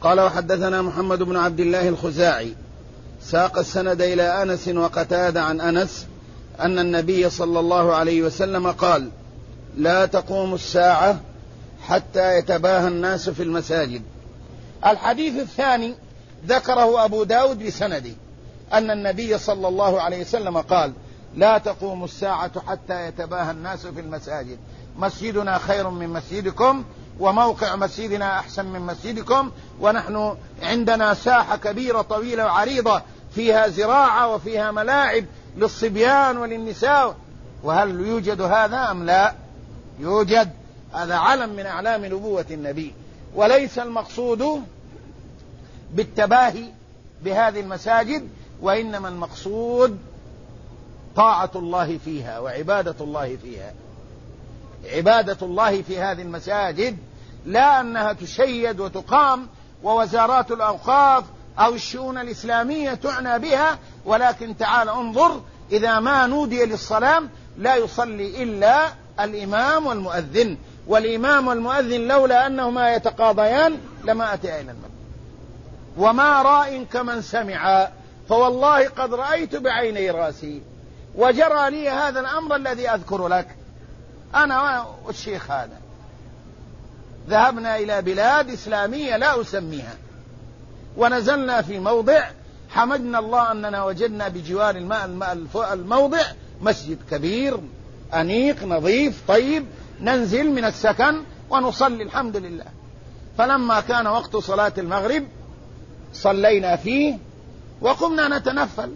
قال وحدثنا محمد بن عبد الله الخزاعي ساق السند إلى أنس وقتادة عن أنس أن النبي صلى الله عليه وسلم قال لا تقوم الساعة حتى يتباهى الناس في المساجد. الحديث الثاني ذكره أبو داود بسنده أن النبي صلى الله عليه وسلم قال لا تقوم الساعة حتى يتباهى الناس في المساجد، مسجدنا خير من مسجدكم وموقع مسجدنا أحسن من مسجدكم، ونحن عندنا ساحة كبيرة طويلة وعريضة فيها زراعة وفيها ملاعب للصبيان وللنساء. وهل يوجد هذا أم لا؟ يوجد. هذا علم من أعلام نبوة النبي، وليس المقصود بالتباهي بهذه المساجد، وإنما المقصود طاعة الله فيها وعبادة الله فيها. عبادة الله في هذه المساجد، لا أنها تشيد وتقام ووزارات الأوقاف أو الشؤون الإسلامية تعنى بها، ولكن تعال انظر إذا ما نودي للصلاة لا يصلي إلا الإمام والمؤذن، والإمام والمؤذن لولا أنهما يتقاضيان لما أتى إلى المسجد. وما راء كمن سمع، فوالله قد رأيت بعيني راسي وجرى لي هذا الأمر الذي أذكر لك أنا والشيخ هذا. ذهبنا إلى بلاد إسلامية لا أسميها، ونزلنا في موضع حمدنا الله أننا وجدنا بجوار الموضع مسجد كبير أنيق نظيف طيب، ننزل من السكن ونصلي الحمد لله. فلما كان وقت صلاة المغرب صلينا فيه وقمنا نتنفل،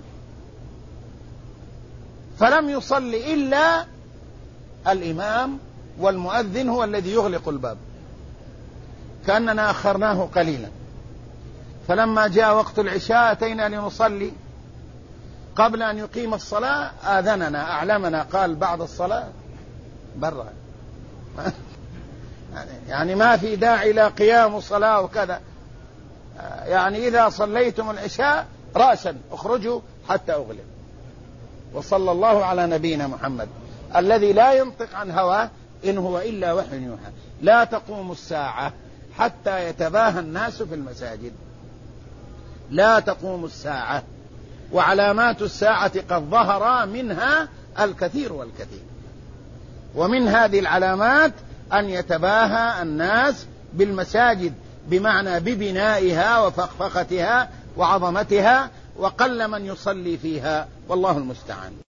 فلم يصلي إلا الإمام والمؤذن هو الذي يغلق الباب، كأننا أخرناه قليلا. فلما جاء وقت العشاء أتينا لنصلي، قبل أن يقيم الصلاة آذننا أعلمنا قال بعد الصلاة برا يعني ما في داعي إلى قيام الصلاة وكذا، يعني إذا صليتم العشاء رأسا اخرجوا حتى أغلق. وصلى الله على نبينا محمد الذي لا ينطق عن هواه إن هو إلا وحي يوحى. لا تقوم الساعة حتى يتباهى الناس في المساجد. لا تقوم الساعة، وعلامات الساعة قد ظهر منها الكثير والكثير. ومن هذه العلامات أن يتباهى الناس بالمساجد، بمعنى ببنائها وفخفختها وعظمتها، وقل من يصلي فيها، والله المستعان.